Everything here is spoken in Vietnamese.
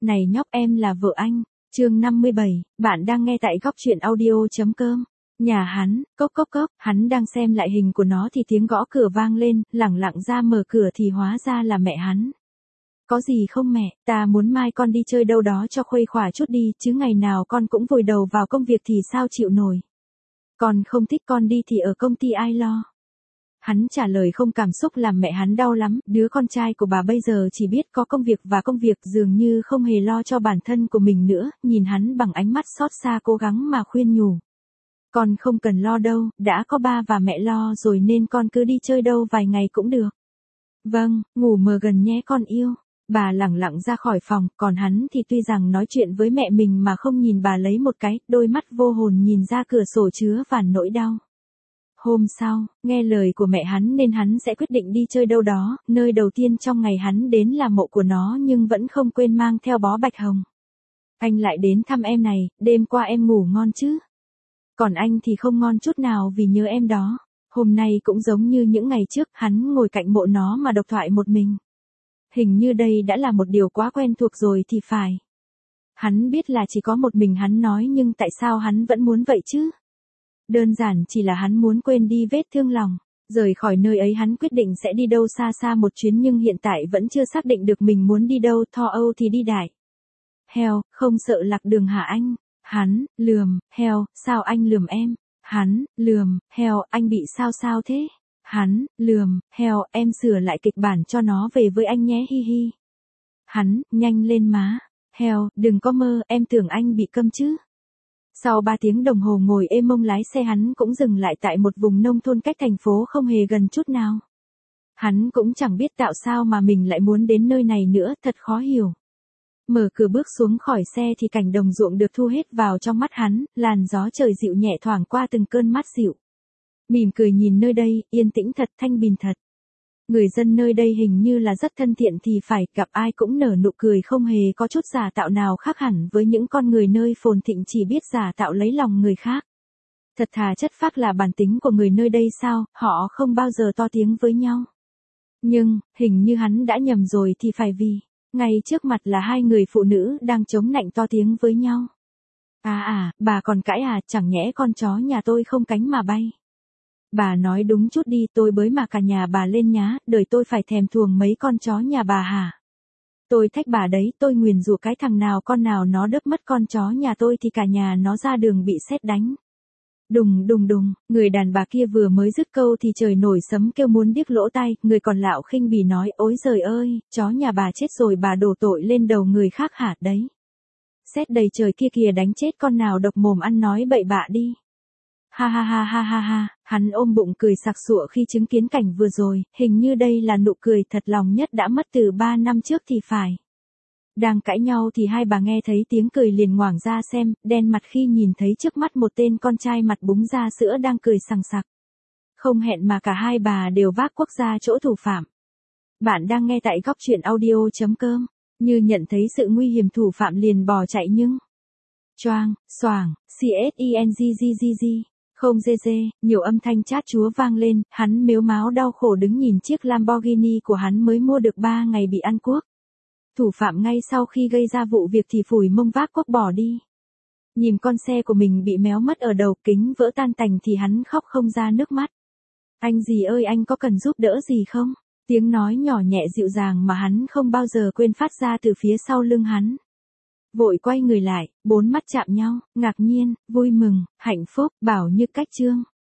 Này nhóc, em là vợ anh. Chương 57, bạn đang nghe tại góc truyện audio.com. Nhà hắn, cốc cốc cốc, hắn đang xem lại hình của nó thì tiếng gõ cửa vang lên, lẳng lặng ra mở cửa thì hóa ra là mẹ hắn. Có gì không mẹ, ta muốn mai con đi chơi đâu đó cho khuây khỏa chút đi, chứ ngày nào con cũng vùi đầu vào công việc thì sao chịu nổi. Con không thích con đi thì ở công ty ai lo. Hắn trả lời không cảm xúc làm mẹ hắn đau lắm, đứa con trai của bà bây giờ chỉ biết có công việc và công việc, dường như không hề lo cho bản thân của mình nữa, nhìn hắn bằng ánh mắt xót xa cố gắng mà khuyên nhủ. Con không cần lo đâu, đã có ba và mẹ lo rồi nên con cứ đi chơi đâu vài ngày cũng được. Vâng, ngủ mơ gần nhé con yêu. Bà lẳng lặng ra khỏi phòng, còn hắn thì tuy rằng nói chuyện với mẹ mình mà không nhìn bà lấy một cái, đôi mắt vô hồn nhìn ra cửa sổ chứa vàn nỗi đau. Hôm sau, nghe lời của mẹ hắn nên hắn sẽ quyết định đi chơi đâu đó, nơi đầu tiên trong ngày hắn đến là mộ của nó nhưng vẫn không quên mang theo bó bạch hồng. Anh lại đến thăm em này, đêm qua em ngủ ngon chứ? Còn anh thì không ngon chút nào vì nhớ em đó. Hôm nay cũng giống như những ngày trước, hắn ngồi cạnh mộ nó mà độc thoại một mình. Hình như đây đã là một điều quá quen thuộc rồi thì phải. Hắn biết là chỉ có một mình hắn nói nhưng tại sao hắn vẫn muốn vậy chứ? Đơn giản chỉ là hắn muốn quên đi vết thương lòng. Rời khỏi nơi ấy hắn quyết định sẽ đi đâu xa xa một chuyến nhưng hiện tại vẫn chưa xác định được mình muốn đi đâu, Tho Âu thì đi đại. Heo, không sợ lạc đường hả anh? Hắn, lườm, heo, sao anh lườm em? Hắn, lườm, heo, anh bị sao thế? Hắn, lườm, heo, em sửa lại kịch bản cho nó về với anh nhé hi hi. Hắn, nhanh lên má. Heo, đừng có mơ, em tưởng anh bị câm chứ. Sau 3 tiếng đồng hồ ngồi êm mông lái xe hắn cũng dừng lại tại một vùng nông thôn cách thành phố không hề gần chút nào. Hắn cũng chẳng biết tạo sao mà mình lại muốn đến nơi này nữa, thật khó hiểu. Mở cửa bước xuống khỏi xe thì cảnh đồng ruộng được thu hết vào trong mắt hắn, làn gió trời dịu nhẹ thoảng qua từng cơn mát dịu. Mỉm cười nhìn nơi đây, yên tĩnh thật, thanh bình thật. Người dân nơi đây hình như là rất thân thiện thì phải, gặp ai cũng nở nụ cười không hề có chút giả tạo nào khác hẳn với những con người nơi phồn thịnh chỉ biết giả tạo lấy lòng người khác. Thật thà chất phác là bản tính của người nơi đây sao, họ không bao giờ to tiếng với nhau. Nhưng, hình như hắn đã nhầm rồi thì phải vì, ngay trước mặt là hai người phụ nữ đang chống nạnh to tiếng với nhau. Bà còn cãi à, chẳng nhẽ con chó nhà tôi không cánh mà bay. Bà nói đúng chút đi, tôi bới mà cả nhà bà lên nhá, đời tôi phải thèm thuồng mấy con chó nhà bà hả? Tôi thách bà đấy, tôi nguyền rủa cái thằng nào con nào nó đớp mất con chó nhà tôi thì cả nhà nó ra đường bị sét đánh. Đùng đùng đùng, người đàn bà kia vừa mới dứt câu thì trời nổi sấm kêu muốn điếc lỗ tai, người còn lạo khinh bỉ nói, ôi giời ơi, chó nhà bà chết rồi bà đổ tội lên đầu người khác hả đấy. Sét đầy trời kia kìa, đánh chết con nào độc mồm ăn nói bậy bạ đi. Ha ha ha ha ha ha, hắn ôm bụng cười sặc sụa khi chứng kiến cảnh vừa rồi, hình như đây là nụ cười thật lòng nhất đã mất từ 3 năm trước thì phải. Đang cãi nhau thì hai bà nghe thấy tiếng cười liền ngoảng ra xem, đen mặt khi nhìn thấy trước mắt một tên con trai mặt búng da sữa đang cười sằng sặc. Không hẹn mà cả hai bà đều vác quốc ra chỗ thủ phạm. Bạn đang nghe tại góc truyện audio.com, như nhận thấy sự nguy hiểm thủ phạm liền bỏ chạy nhưng... Choang, xoàng, CSENGGGG. Không nhiều âm thanh chát chúa vang lên, hắn mếu máo đau khổ đứng nhìn chiếc Lamborghini của hắn mới mua được 3 ngày bị ăn cuốc. Thủ phạm ngay sau khi gây ra vụ việc thì phủi mông vác cuốc bỏ đi. Nhìn con xe của mình bị méo mất ở đầu, kính vỡ tan tành thì hắn khóc không ra nước mắt. Anh gì ơi, anh có cần giúp đỡ gì không? Tiếng nói nhỏ nhẹ dịu dàng mà hắn không bao giờ quên phát ra từ phía sau lưng hắn. Vội quay người lại, bốn mắt chạm nhau, ngạc nhiên, vui mừng, hạnh phúc, bảo như cách chương.